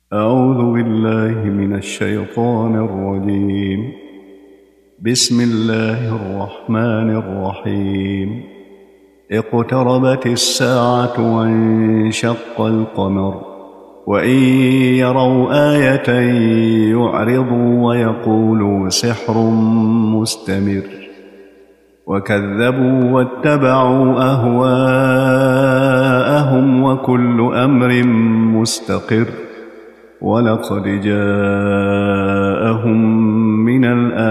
أعوذ بالله من الشيطان الرجيم. بسم الله الرحمن الرحيم. اقتربت الساعة وانشق القمر وإن يروا آية يعرضوا ويقولوا سحر مستمر وكذبوا واتبعوا أهواءهم وكل أمر مستقر ولقد جاءهم من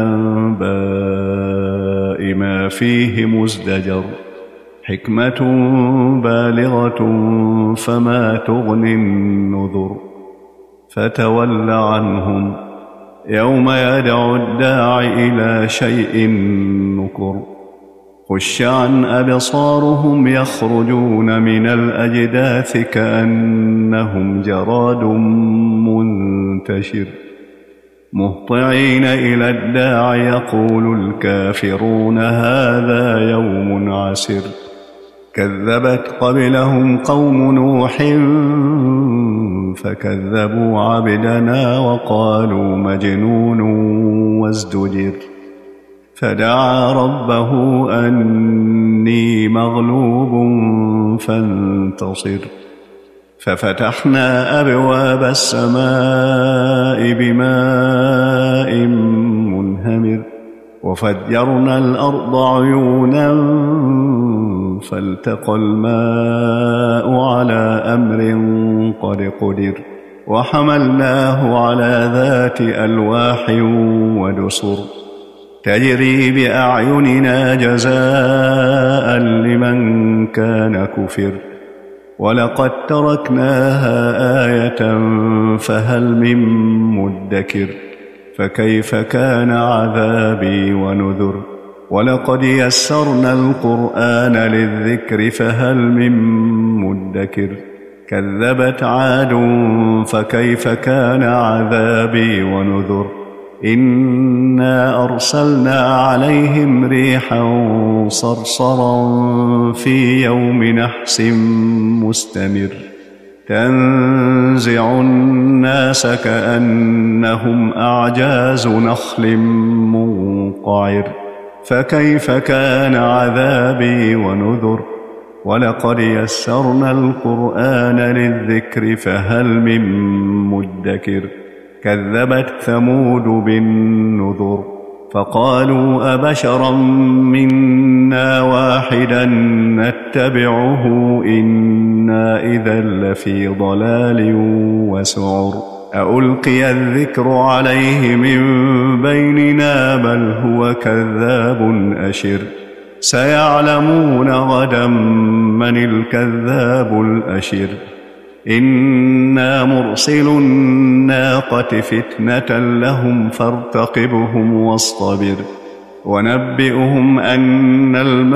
الأنباء ما فيه مزدجر حكمة بالغة فما تغني النذر فتول عنهم يوم يدعو الداع إلى شيء نكر خش عن أبصارهم يخرجون من الأجداث كأنهم جراد منتشر مهطعين إلى الداع يقول الكافرون هذا يوم عسر كذبت قبلهم قوم نوح فكذبوا عبدنا وقالوا مجنون وازدجر فدعا ربه أني مغلوب فانتصر ففتحنا أبواب السماء بماء منهمر وفجرنا الأرض عيونا فالتقى الماء على أمر قد قدر وحملناه على ذات ألواح ودسر تجري بأعيننا جزاء لمن كان كفر ولقد تركناها آية فهل من مدكر فكيف كان عذابي ونذر ولقد يسرنا القرآن للذكر فهل من مدكر كذبت عاد فكيف كان عذابي ونذر إنا أرسلنا عليهم ريحا صرصرا في يوم نحس مستمر تنزع الناس كأنهم أعجاز نخل منقعر فكيف كان عذابي ونذر ولقد يسرنا القرآن للذكر فهل من مدكر كذبت ثمود بالنذر فقالوا أبشرا منا واحدا نتبعه إنا إذا لفي ضلال وسعر ألقي الذكر عليه من بيننا بل هو كذاب أشر سيعلمون غدا من الكذاب الأشر إنا مرسل الناقة فتنة لهم فارتقبهم واصطبر ونبئهم أن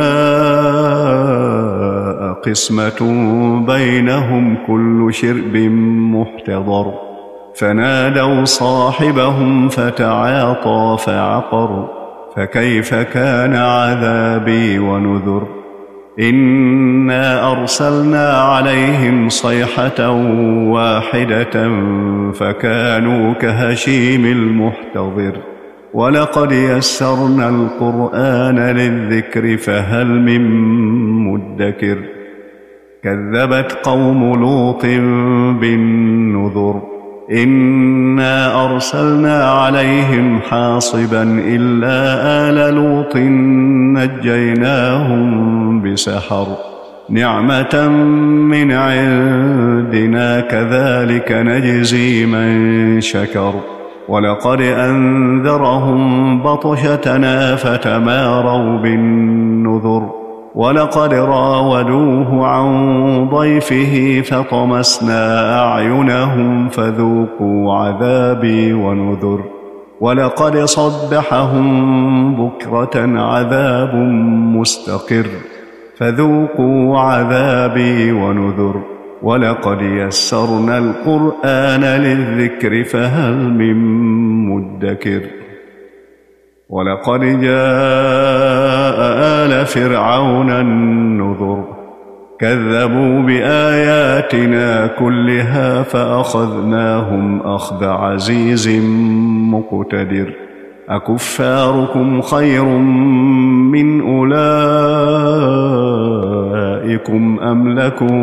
الماء قسمة بينهم كل شرب محتضر فنادوا صاحبهم فتعاطى فعقر فكيف كان عذابي ونذر إنا أرسلنا عليهم صيحة واحدة فكانوا كهشيم المحتضر ولقد يسرنا القرآن للذكر فهل من مدكر كذبت قوم لوط بالنذر إنا أرسلنا عليهم حاصبا إلا آل لوط نجيناهم بسحر نعمة من عندنا كذلك نجزي من شكر ولقد أنذرهم بطشتنا فتماروا بالنذر ولقد راودوه عن ضيفه فطمسنا أعينهم فذوقوا عذابي ونذر ولقد صبحهم بكرة عذاب مستقر فذوقوا عذابي ونذر ولقد يسرنا القرآن للذكر فهل من مدكر ولقد جاء آل فرعون النذر كذبوا بآياتنا كلها فأخذناهم أخذ عزيز مقتدر أكفاركم خير من أولئكم أم لكم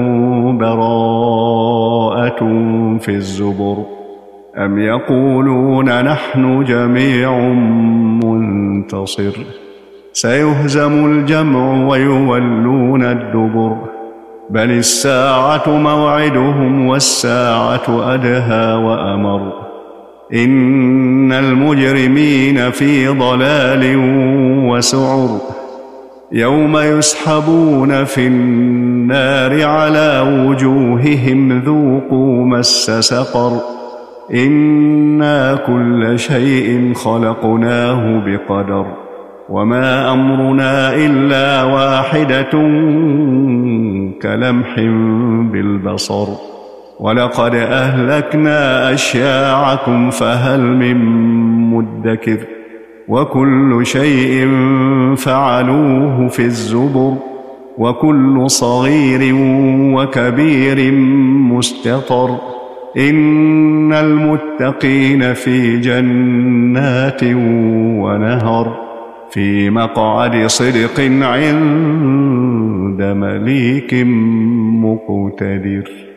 براءة في الزبر أم يقولون نحن جميع منتصر سيهزم الجمع ويولون الدبر بل الساعة موعدهم والساعة أدهى وأمر إن المجرمين في ضلال وسعر يوم يسحبون في النار على وجوههم ذوقوا مس سقر إنا كل شيء خلقناه بقدر وما أمرنا إلا واحدة كلمح بالبصر ولقد أهلكنا أشياعكم فهل من مدكر وكل شيء فعلوه في الزبر وكل صغير وكبير مستطر إن المتقين في جنات ونهر في مقعد صدق عند مليك مقتدر.